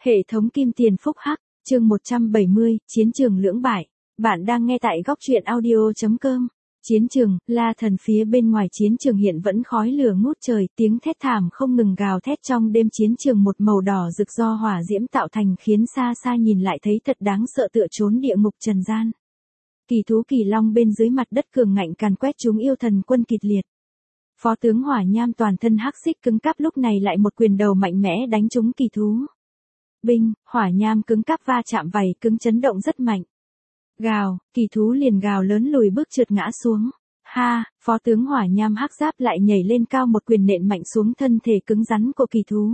Hệ thống kim tiền phúc hắc, chương 170, chiến trường lưỡng bại. Bạn đang nghe tại góc truyện audio.com. Chiến trường, La Thần phía bên ngoài chiến trường hiện vẫn khói lửa ngút trời, tiếng thét thảm không ngừng gào thét trong đêm chiến trường một màu đỏ rực do hỏa diễm tạo thành khiến xa xa nhìn lại thấy thật đáng sợ tựa trốn địa ngục trần gian. Kỳ thú kỳ long bên dưới mặt đất cường ngạnh càn quét chúng yêu thần quân kịch liệt. Phó tướng Hỏa Nham toàn thân hắc xích cứng cáp lúc này lại một quyền đầu mạnh mẽ đánh trúng kỳ thú. Binh, Hỏa Nham cứng cáp va chạm vảy cứng chấn động rất mạnh. Gào, kỳ thú liền gào lớn lùi bước trượt ngã xuống. Ha, phó tướng Hỏa Nham hắc giáp lại nhảy lên cao một quyền nện mạnh xuống thân thể cứng rắn của kỳ thú.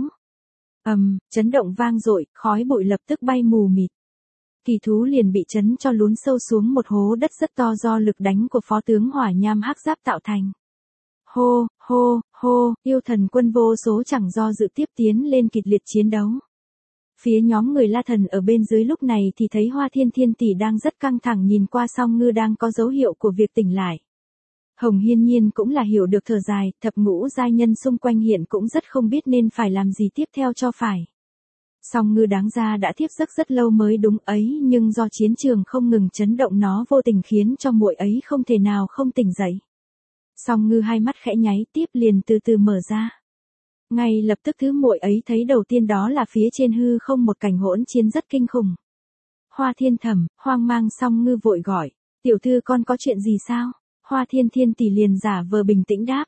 Chấn động vang dội, khói bụi lập tức bay mù mịt. Kỳ thú liền bị chấn cho lún sâu xuống một hố đất rất to do lực đánh của phó tướng Hỏa Nham hắc giáp tạo thành. Hô, hô, hô, yêu thần quân vô số chẳng do dự tiếp tiến lên kịch liệt chiến đấu. Phía nhóm người La Thần ở bên dưới lúc này thì thấy Hoa Thiên Thiên tỷ đang rất căng thẳng nhìn qua Song Ngư đang có dấu hiệu của việc tỉnh lại. Hồng Hiên Nhiên cũng là hiểu được thở dài, thập ngũ giai nhân xung quanh hiện cũng rất không biết nên phải làm gì tiếp theo cho phải. Song Ngư đáng ra đã thiếp giấc rất lâu mới đúng ấy, nhưng do chiến trường không ngừng chấn động nó vô tình khiến cho muội ấy không thể nào không tỉnh dậy. Song Ngư hai mắt khẽ nháy tiếp liền từ từ mở ra. Ngay lập tức thứ muội ấy thấy đầu tiên đó là phía trên hư không một cảnh hỗn chiến rất kinh khủng. Hoa Thiên Thẩm, hoang mang Song Ngư vội gọi, tiểu thư con có chuyện gì sao? Hoa Thiên Thiên tỷ liền giả vờ bình tĩnh đáp,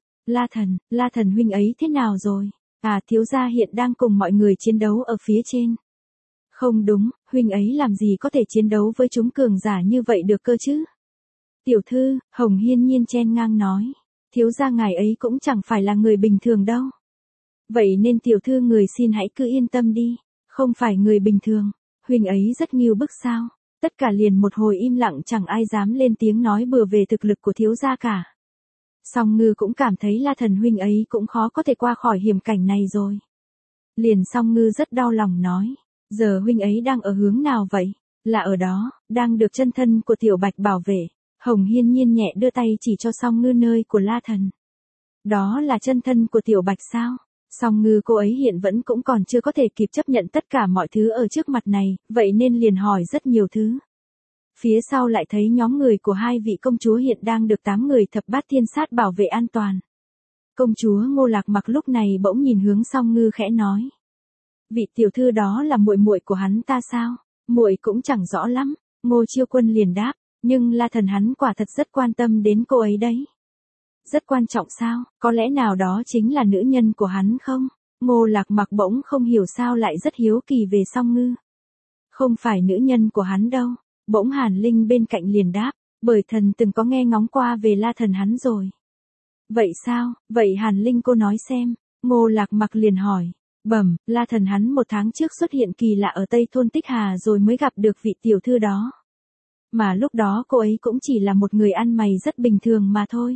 La Thần huynh ấy thế nào rồi? À, thiếu gia hiện đang cùng mọi người chiến đấu ở phía trên. Không đúng, huynh ấy làm gì có thể chiến đấu với chúng cường giả như vậy được cơ chứ? Tiểu thư, Hồng Hiên Nhiên chen ngang nói, thiếu gia ngài ấy cũng chẳng phải là người bình thường đâu. Vậy nên tiểu thư người xin hãy cứ yên tâm đi, không phải người bình thường, huynh ấy rất nghiêu bức sao? Tất cả liền một hồi im lặng chẳng ai dám lên tiếng nói bừa về thực lực của thiếu gia cả. Song Ngư cũng cảm thấy La Thần huynh ấy cũng khó có thể qua khỏi hiểm cảnh này rồi. Liền Song Ngư rất đau lòng nói, giờ huynh ấy đang ở hướng nào vậy? Là ở đó, đang được chân thân của Tiểu Bạch bảo vệ. Hồng Hiên Nhiên nhẹ đưa tay chỉ cho Song Ngư nơi của La Thần. Đó là chân thân của Tiểu Bạch sao? Song Ngư cô ấy hiện vẫn cũng còn chưa có thể kịp chấp nhận tất cả mọi thứ ở trước mặt này, vậy nên liền hỏi rất nhiều thứ. Phía sau lại thấy nhóm người của hai vị công chúa hiện đang được 8 người thập bát thiên sát bảo vệ an toàn. Công chúa Ngô Lạc Mặc lúc này bỗng nhìn hướng Song Ngư khẽ nói. Vị tiểu thư đó là muội muội của hắn ta sao? Muội cũng chẳng rõ lắm, Ngô Chiêu Quân liền đáp, nhưng La Thần hắn quả thật rất quan tâm đến cô ấy đấy. Rất quan trọng sao, có lẽ nào đó chính là nữ nhân của hắn không? Ngô Lạc Mặc bỗng không hiểu sao lại rất hiếu kỳ về Song Ngư. Không phải nữ nhân của hắn đâu, bỗng Hàn Linh bên cạnh liền đáp, bởi thần từng có nghe ngóng qua về La Thần hắn rồi. Vậy sao, vậy Hàn Linh cô nói xem, Ngô Lạc Mặc liền hỏi, La Thần hắn một tháng trước xuất hiện kỳ lạ ở Tây Thôn Tích Hà rồi mới gặp được vị tiểu thư đó. Mà lúc đó cô ấy cũng chỉ là một người ăn mày rất bình thường mà thôi.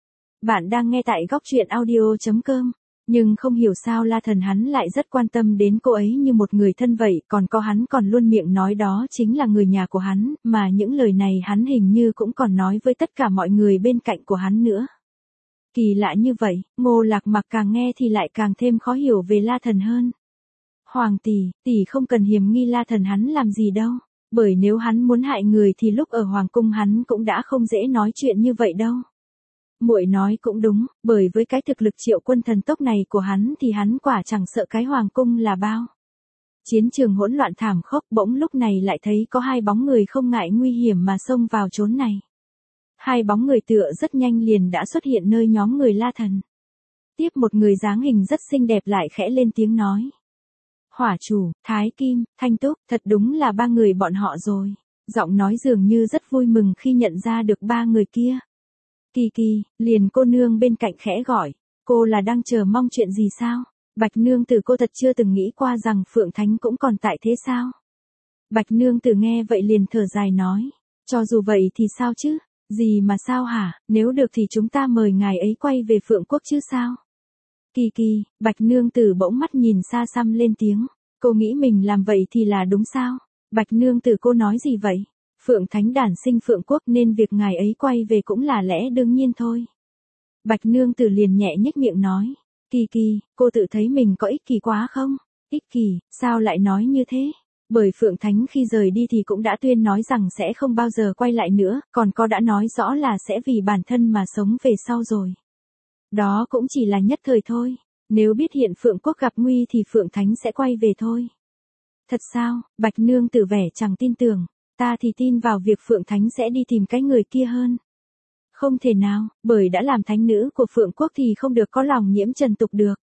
Bạn đang nghe tại góc truyện audio.com, nhưng không hiểu sao La Thần hắn lại rất quan tâm đến cô ấy như một người thân vậy, còn có hắn còn luôn miệng nói đó chính là người nhà của hắn, mà những lời này hắn hình như cũng còn nói với tất cả mọi người bên cạnh của hắn nữa. Kỳ lạ như vậy, Ngô Lạc Mặc càng nghe thì lại càng thêm khó hiểu về La Thần hơn. Hoàng tỷ không cần hiềm nghi La Thần hắn làm gì đâu, bởi nếu hắn muốn hại người thì lúc ở Hoàng cung hắn cũng đã không dễ nói chuyện như vậy đâu. Muội nói cũng đúng, bởi với cái thực lực Triệu Quân thần tốc này của hắn thì hắn quả chẳng sợ cái hoàng cung là bao. Chiến trường hỗn loạn thảm khốc bỗng lúc này lại thấy có hai bóng người không ngại nguy hiểm mà xông vào chốn này. Hai bóng người tựa rất nhanh liền đã xuất hiện nơi nhóm người La Thần. Tiếp một người dáng hình rất xinh đẹp lại khẽ lên tiếng nói. Hỏa Chủ, Thái Kim, Thanh Túc, thật đúng là ba người bọn họ rồi. Giọng nói dường như rất vui mừng khi nhận ra được ba người kia. Kỳ, liền cô nương bên cạnh khẽ gọi, cô là đang chờ mong chuyện gì sao? Bạch nương tử cô thật chưa từng nghĩ qua rằng Phượng Thánh cũng còn tại thế sao? Bạch nương tử nghe vậy liền thở dài nói, cho dù vậy thì sao chứ? Gì mà sao hả, nếu được thì chúng ta mời ngài ấy quay về Phượng Quốc chứ sao? Kỳ, Bạch nương tử bỗng mắt nhìn xa xăm lên tiếng, cô nghĩ mình làm vậy thì là đúng sao? Bạch nương tử cô nói gì vậy? Phượng Thánh đản sinh Phượng Quốc nên việc ngài ấy quay về cũng là lẽ đương nhiên thôi. Bạch nương tử liền nhẹ nhếch miệng nói, Kỳ, cô tự thấy mình có ích kỷ quá không? Ích kỷ, sao lại nói như thế? Bởi Phượng Thánh khi rời đi thì cũng đã tuyên nói rằng sẽ không bao giờ quay lại nữa, còn có đã nói rõ là sẽ vì bản thân mà sống về sau rồi. Đó cũng chỉ là nhất thời thôi, nếu biết hiện Phượng Quốc gặp nguy thì Phượng Thánh sẽ quay về thôi. Thật sao? Bạch Nương Tử vẻ chẳng tin tưởng, ta thì tin vào việc Phượng Thánh sẽ đi tìm cái người kia hơn. Không thể nào, bởi đã làm thánh nữ của Phượng Quốc thì không được có lòng nhiễm trần tục được.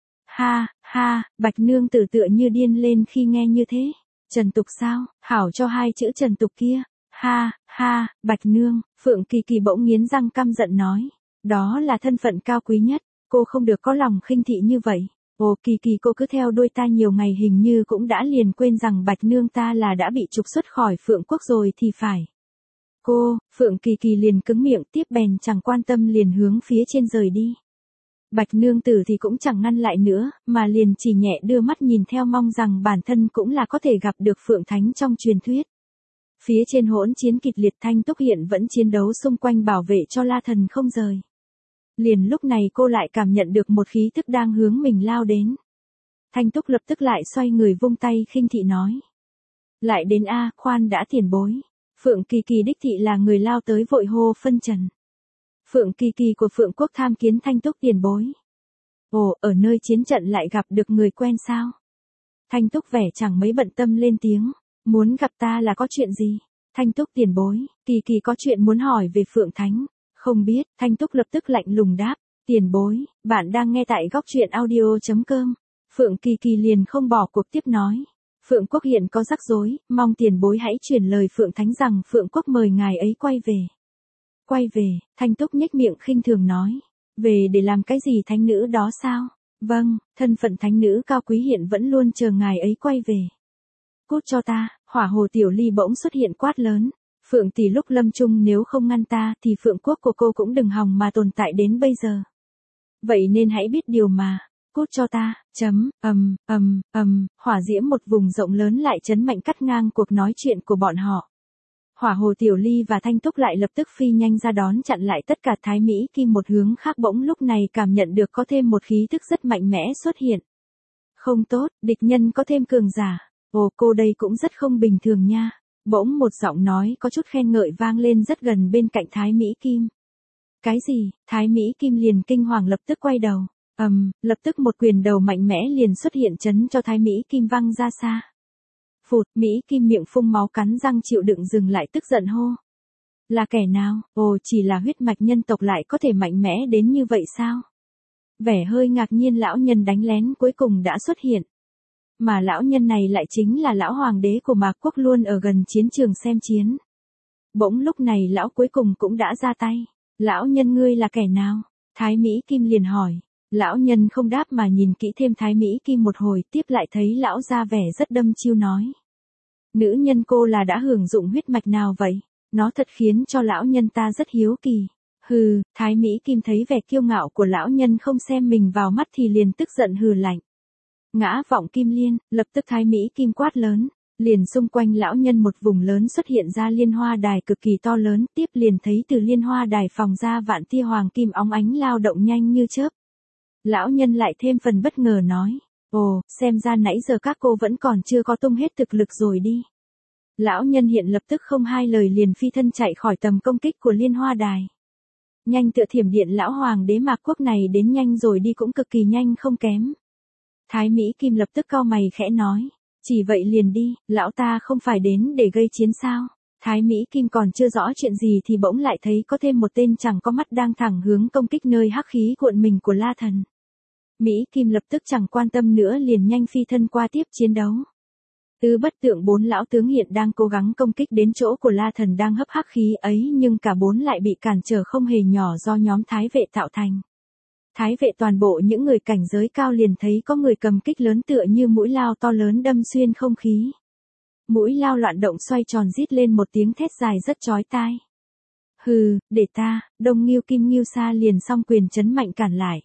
Ha, ha, Bạch Nương Tử tựa như điên lên khi nghe như thế. Trần tục sao, hảo cho hai chữ trần tục kia. Ha, ha, Bạch Nương, Phượng Kỳ Kỳ bỗng nghiến răng căm giận nói. Đó là thân phận cao quý nhất, cô không được có lòng khinh thị như vậy. Ồ Kỳ Kỳ cô cứ theo đuôi ta nhiều ngày hình như cũng đã liền quên rằng Bạch Nương ta là đã bị trục xuất khỏi Phượng Quốc rồi thì phải. Cô, Phượng Kỳ Kỳ liền cứng miệng tiếp bèn chẳng quan tâm liền hướng phía trên rời đi. Bạch Nương Tử thì cũng chẳng ngăn lại nữa, mà liền chỉ nhẹ đưa mắt nhìn theo mong rằng bản thân cũng là có thể gặp được Phượng Thánh trong truyền thuyết. Phía trên hỗn chiến kịch liệt Thanh Túc hiện vẫn chiến đấu xung quanh bảo vệ cho La Thần không rời. Liền lúc này cô lại cảm nhận được một khí tức đang hướng mình lao đến. Thanh Túc lập tức lại xoay người vung tay khinh thị nói. Lại đến a, khoan đã tiền bối. Phượng Kỳ Kỳ đích thị là người lao tới vội hô phân trần. Phượng Kỳ Kỳ của Phượng Quốc tham kiến Thanh Túc tiền bối. Ồ, ở nơi chiến trận lại gặp được người quen sao? Thanh Túc vẻ chẳng mấy bận tâm lên tiếng. Muốn gặp ta là có chuyện gì? Thanh Túc tiền bối, Kỳ Kỳ có chuyện muốn hỏi về Phượng Thánh. Không biết, Thanh Túc lập tức lạnh lùng đáp. Tiền bối, bạn đang nghe tại góc truyện audio.com. Phượng Kỳ Kỳ liền không bỏ cuộc tiếp nói. Phượng Quốc hiện có rắc rối, mong tiền bối hãy chuyển lời Phượng Thánh rằng Phượng Quốc mời ngài ấy quay về. Quay về, Thanh Túc nhếch miệng khinh thường nói. Về để làm cái gì thánh nữ đó sao? Vâng, thân phận thánh nữ cao quý hiện vẫn luôn chờ ngài ấy quay về. Cút cho ta, Hỏa Hồ Tiểu Ly bỗng xuất hiện quát lớn. Phượng tỷ lúc lâm chung nếu không ngăn ta thì Phượng Quốc của cô cũng đừng hòng mà tồn tại đến bây giờ. Vậy nên hãy biết điều mà. Cút cho ta, hỏa diễm một vùng rộng lớn lại chấn mạnh cắt ngang cuộc nói chuyện của bọn họ. Hỏa Hồ Tiểu Ly và Thanh Túc lại lập tức phi nhanh ra đón chặn lại tất cả Thái Mỹ Kim một hướng khác bỗng lúc này cảm nhận được có thêm một khí tức rất mạnh mẽ xuất hiện. Không tốt, địch nhân có thêm cường giả. Ồ cô đây cũng rất không bình thường nha. Bỗng một giọng nói có chút khen ngợi vang lên rất gần bên cạnh Thái Mỹ Kim. Cái gì? Thái Mỹ Kim liền kinh hoàng lập tức quay đầu. Lập tức một quyền đầu mạnh mẽ liền xuất hiện chấn cho Thái Mỹ Kim văng ra xa. Phụt, Mỹ Kim miệng phun máu cắn răng chịu đựng dừng lại tức giận hô. Là kẻ nào? Ồ chỉ là huyết mạch nhân tộc lại có thể mạnh mẽ đến như vậy sao? Vẻ hơi ngạc nhiên lão nhân đánh lén cuối cùng đã xuất hiện. Mà lão nhân này lại chính là lão hoàng đế của Mạc Quốc luôn ở gần chiến trường xem chiến. Bỗng lúc này lão cuối cùng cũng đã ra tay. Lão nhân ngươi là kẻ nào? Thái Mỹ Kim liền hỏi. Lão nhân không đáp mà nhìn kỹ thêm Thái Mỹ Kim một hồi tiếp lại thấy lão ra vẻ rất đâm chiêu nói. Nữ nhân cô là đã hưởng dụng huyết mạch nào vậy? Nó thật khiến cho lão nhân ta rất hiếu kỳ. Hừ, Thái Mỹ Kim thấy vẻ kiêu ngạo của lão nhân không xem mình vào mắt thì liền tức giận hừ lạnh. Ngã vọng Kim Liên, lập tức Thái Mỹ Kim quát lớn. Liền xung quanh lão nhân một vùng lớn xuất hiện ra liên hoa đài cực kỳ to lớn tiếp liền thấy từ liên hoa đài phòng ra vạn tia hoàng kim óng ánh lao động nhanh như chớp. Lão nhân lại thêm phần bất ngờ nói. Ồ, xem ra nãy giờ các cô vẫn còn chưa có tung hết thực lực rồi đi. Lão nhân hiện lập tức không hai lời liền phi thân chạy khỏi tầm công kích của liên hoa đài. Nhanh tựa thiểm điện lão hoàng đế Mạc Quốc này đến nhanh rồi đi cũng cực kỳ nhanh không kém. Thái Mỹ Kim lập tức cau mày khẽ nói. Chỉ vậy liền đi, lão ta không phải đến để gây chiến sao. Thái Mỹ Kim còn chưa rõ chuyện gì thì bỗng lại thấy có thêm một tên chẳng có mắt đang thẳng hướng công kích nơi hắc khí cuộn mình của La Thần. Mỹ Kim lập tức chẳng quan tâm nữa liền nhanh phi thân qua tiếp chiến đấu. Tứ bất tượng bốn lão tướng hiện đang cố gắng công kích đến chỗ của La Thần đang hấp hắc khí ấy nhưng cả bốn lại bị cản trở không hề nhỏ do nhóm thái vệ tạo thành. Thái vệ toàn bộ những người cảnh giới cao liền thấy có người cầm kích lớn tựa như mũi lao to lớn đâm xuyên không khí. Mũi lao loạn động xoay tròn rít lên một tiếng thét dài rất chói tai. Hừ, để ta, Đông Ngưu Kim Ngưu Sa liền song quyền chấn mạnh cản lại.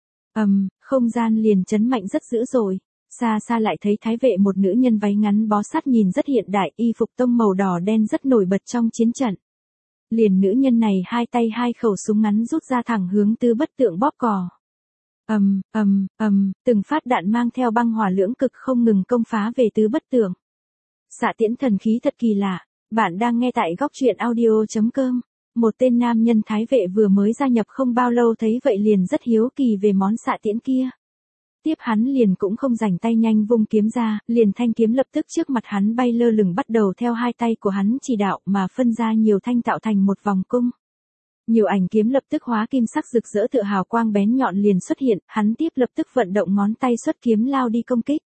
Không gian liền chấn mạnh rất dữ dội. Xa xa lại thấy thái vệ một nữ nhân váy ngắn bó sát nhìn rất hiện đại y phục tông màu đỏ đen rất nổi bật trong chiến trận. Liền nữ nhân này hai tay hai khẩu súng ngắn rút ra thẳng hướng tứ bất tượng bóp cò. Từng phát đạn mang theo băng hỏa lưỡng cực không ngừng công phá về tứ bất tượng. Xạ tiễn thần khí thật kỳ lạ. Bạn đang nghe tại góc truyện audio.com. Một tên nam nhân thái vệ vừa mới gia nhập không bao lâu thấy vậy liền rất hiếu kỳ về món xạ tiễn kia. Tiếp hắn liền cũng không rảnh tay nhanh vung kiếm ra, liền thanh kiếm lập tức trước mặt hắn bay lơ lửng bắt đầu theo hai tay của hắn chỉ đạo mà phân ra nhiều thanh tạo thành một vòng cung. Nhiều ảnh kiếm lập tức hóa kim sắc rực rỡ tựa hào quang bén nhọn liền xuất hiện, hắn tiếp lập tức vận động ngón tay xuất kiếm lao đi công kích.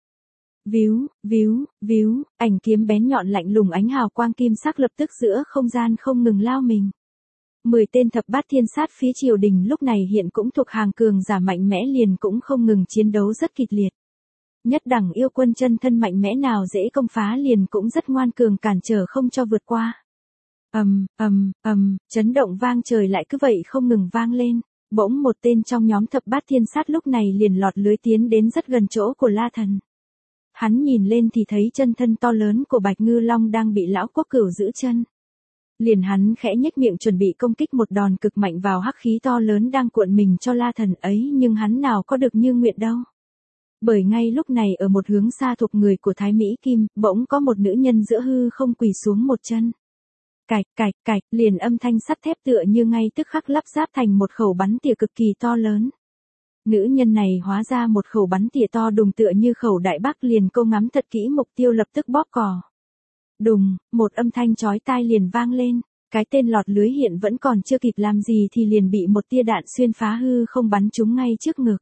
Víu, ảnh kiếm bén nhọn lạnh lùng ánh hào quang kim sắc lập tức giữa không gian không ngừng lao mình. 10 tên thập bát thiên sát phía triều đình lúc này hiện cũng thuộc hàng cường giả mạnh mẽ liền cũng không ngừng chiến đấu rất kịch liệt. Nhất đẳng yêu quân chân thân mạnh mẽ nào dễ công phá liền cũng rất ngoan cường cản trở không cho vượt qua. Chấn động vang trời lại cứ vậy không ngừng vang lên. Bỗng một tên trong nhóm thập bát thiên sát lúc này liền lọt lưới tiến đến rất gần chỗ của La Thần. Hắn nhìn lên thì thấy chân thân to lớn của Bạch Ngư Long đang bị lão quốc cửu giữ chân. Liền hắn khẽ nhếch miệng chuẩn bị công kích một đòn cực mạnh vào hắc khí to lớn đang cuộn mình cho La Thần ấy nhưng hắn nào có được như nguyện đâu. Bởi ngay lúc này ở một hướng xa thuộc người của Thái Mỹ Kim, bỗng có một nữ nhân giữa hư không quỳ xuống một chân. Cạch, liền âm thanh sắt thép tựa như ngay tức khắc lắp ráp thành một khẩu bắn tỉa cực kỳ to lớn. Nữ nhân này hóa ra một khẩu bắn tỉa to đùng tựa như khẩu đại bác liền cô ngắm thật kỹ mục tiêu lập tức bóp cò. Đùng, một âm thanh chói tai liền vang lên, cái tên lọt lưới hiện vẫn còn chưa kịp làm gì thì liền bị một tia đạn xuyên phá hư không bắn trúng ngay trước ngực.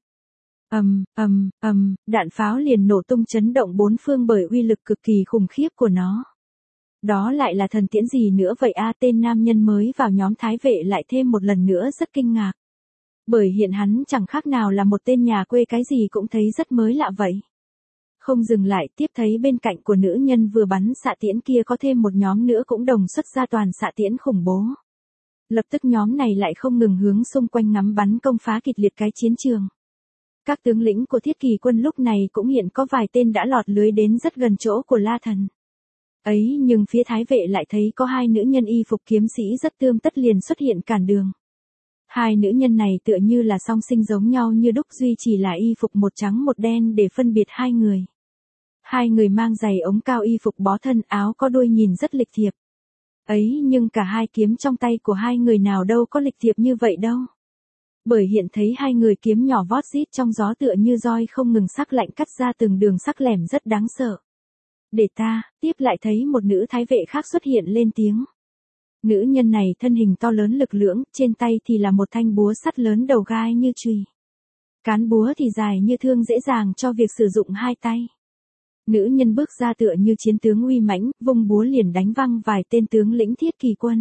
Đạn pháo liền nổ tung chấn động bốn phương bởi uy lực cực kỳ khủng khiếp của nó. Đó lại là thần tiễn gì nữa vậy a? Tên nam nhân mới vào nhóm thái vệ lại thêm một lần nữa rất kinh ngạc. Bởi hiện hắn chẳng khác nào là một tên nhà quê cái gì cũng thấy rất mới lạ vậy. Không dừng lại tiếp thấy bên cạnh của nữ nhân vừa bắn xạ tiễn kia có thêm một nhóm nữa cũng đồng xuất ra toàn xạ tiễn khủng bố. Lập tức nhóm này lại không ngừng hướng xung quanh ngắm bắn công phá kịch liệt cái chiến trường. Các tướng lĩnh của Thiết Kỳ quân lúc này cũng hiện có vài tên đã lọt lưới đến rất gần chỗ của La Thần. Ấy nhưng phía thái vệ lại thấy có hai nữ nhân y phục kiếm sĩ rất tươm tất liền xuất hiện cản đường. Hai nữ nhân này tựa như là song sinh giống nhau như đúc duy chỉ là y phục một trắng một đen để phân biệt hai người. Hai người mang giày ống cao y phục bó thân áo có đuôi nhìn rất lịch thiệp. Ấy nhưng cả hai kiếm trong tay của hai người nào đâu có lịch thiệp như vậy đâu. Bởi hiện thấy hai người kiếm nhỏ vót rít trong gió tựa như roi không ngừng sắc lạnh cắt ra từng đường sắc lẻm rất đáng sợ. Để ta, tiếp lại thấy một nữ thái vệ khác xuất hiện lên tiếng. Nữ nhân này thân hình to lớn lực lưỡng, trên tay thì là một thanh búa sắt lớn đầu gai như chùy. Cán búa thì dài như thương dễ dàng cho việc sử dụng hai tay. Nữ nhân bước ra tựa như chiến tướng uy mãnh, vung búa liền đánh văng vài tên tướng lĩnh Thiết Kỳ quân.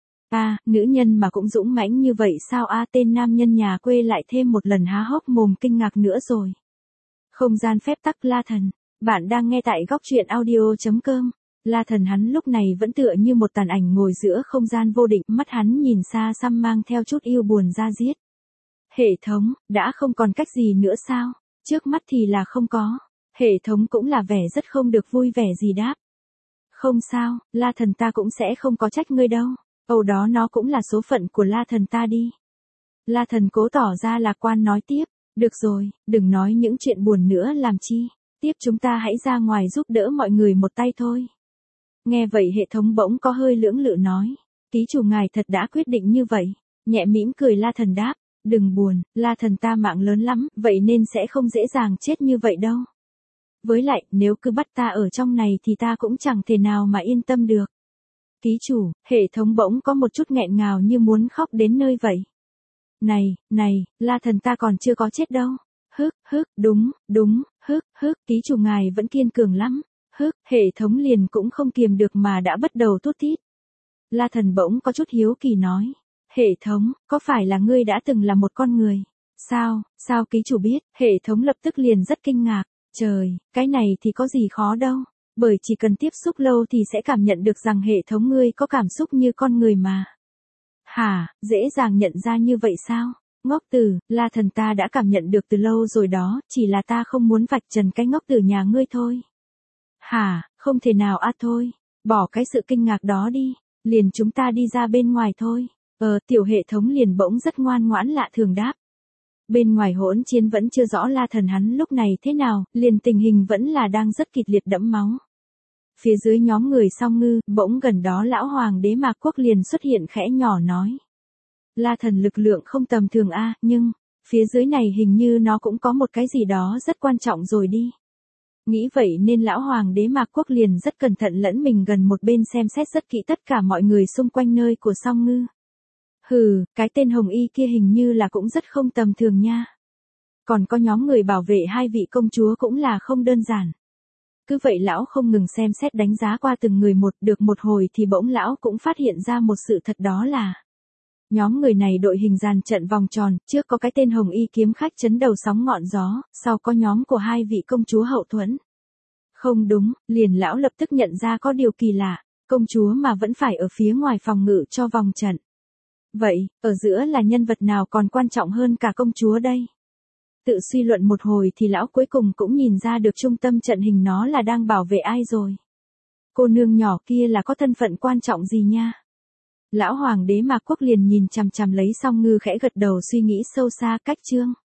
Nữ nhân mà cũng dũng mãnh như vậy sao tên nam nhân nhà quê lại thêm một lần há hốc mồm kinh ngạc nữa rồi. Không gian phép tắc La Thần. Bạn đang nghe tại góc truyện audio.com. La Thần hắn lúc này vẫn tựa như một tàn ảnh ngồi giữa không gian vô định, mắt hắn nhìn xa xăm mang theo chút yêu buồn ra diết. Hệ thống, đã không còn cách gì nữa sao? Trước mắt thì là không có. Hệ thống cũng là vẻ rất không được vui vẻ gì đáp. Không sao, La Thần ta cũng sẽ không có trách ngươi đâu. Âu đó nó cũng là số phận của La Thần ta đi. La Thần cố tỏ ra lạc quan nói tiếp. Được rồi, đừng nói những chuyện buồn nữa làm chi. Tiếp chúng ta hãy ra ngoài giúp đỡ mọi người một tay thôi. Nghe vậy hệ thống bỗng có hơi lưỡng lự nói. Ký chủ ngài thật đã quyết định như vậy. Nhẹ mỉm cười La Thần đáp. Đừng buồn, La Thần ta mạng lớn lắm, vậy nên sẽ không dễ dàng chết như vậy đâu. Với lại, nếu cứ bắt ta ở trong này thì ta cũng chẳng thể nào mà yên tâm được. Ký chủ, hệ thống bỗng có một chút nghẹn ngào như muốn khóc đến nơi vậy. Này, La Thần ta còn chưa có chết đâu. Đúng, ký chủ ngài vẫn kiên cường lắm. Hệ thống liền cũng không kiềm được mà đã bắt đầu thút thít. La Thần bỗng có chút hiếu kỳ nói. Hệ thống, có phải là ngươi đã từng là một con người? Sao ký chủ biết? Hệ thống lập tức liền rất kinh ngạc. Trời, cái này thì có gì khó đâu. Bởi chỉ cần tiếp xúc lâu thì sẽ cảm nhận được rằng hệ thống ngươi có cảm xúc như con người mà. Hả, dễ dàng nhận ra như vậy sao? Ngốc tử, La Thần ta đã cảm nhận được từ lâu rồi đó, chỉ là ta không muốn vạch trần cái ngốc tử nhà ngươi thôi. Hả, không thể nào thôi, bỏ cái sự kinh ngạc đó đi, liền chúng ta đi ra bên ngoài thôi. Tiểu hệ thống liền bỗng rất ngoan ngoãn lạ thường đáp. Bên ngoài hỗn chiến vẫn chưa rõ La Thần hắn lúc này thế nào, liền tình hình vẫn là đang rất kịch liệt đẫm máu. Phía dưới nhóm người Song Ngư, bỗng gần đó lão hoàng đế Mạc Quốc liền xuất hiện khẽ nhỏ nói. La Thần lực lượng không tầm thường a, nhưng, phía dưới này hình như nó cũng có một cái gì đó rất quan trọng rồi đi. Nghĩ vậy nên lão hoàng đế Mạc Quốc liền rất cẩn thận lẫn mình gần một bên xem xét rất kỹ tất cả mọi người xung quanh nơi của Song Ngư. Hừ, cái tên Hồng Y kia hình như là cũng rất không tầm thường nha. Còn có nhóm người bảo vệ hai vị công chúa cũng là không đơn giản. Cứ vậy lão không ngừng xem xét đánh giá qua từng người một, được một hồi thì bỗng lão cũng phát hiện ra một sự thật, đó là nhóm người này đội hình dàn trận vòng tròn, trước có cái tên Hồng Y kiếm khách chấn đầu sóng ngọn gió, sau có nhóm của hai vị công chúa hậu thuẫn. Không đúng, liền lão lập tức nhận ra có điều kỳ lạ, công chúa mà vẫn phải ở phía ngoài phòng ngự cho vòng trận. Vậy, ở giữa là nhân vật nào còn quan trọng hơn cả công chúa đây? Tự suy luận một hồi thì lão cuối cùng cũng nhìn ra được trung tâm trận hình nó là đang bảo vệ ai rồi. Cô nương nhỏ kia là có thân phận quan trọng gì nha? Lão hoàng đế Mạc Quốc liền nhìn chằm chằm lấy Song Ngư khẽ gật đầu suy nghĩ sâu xa. Cách chương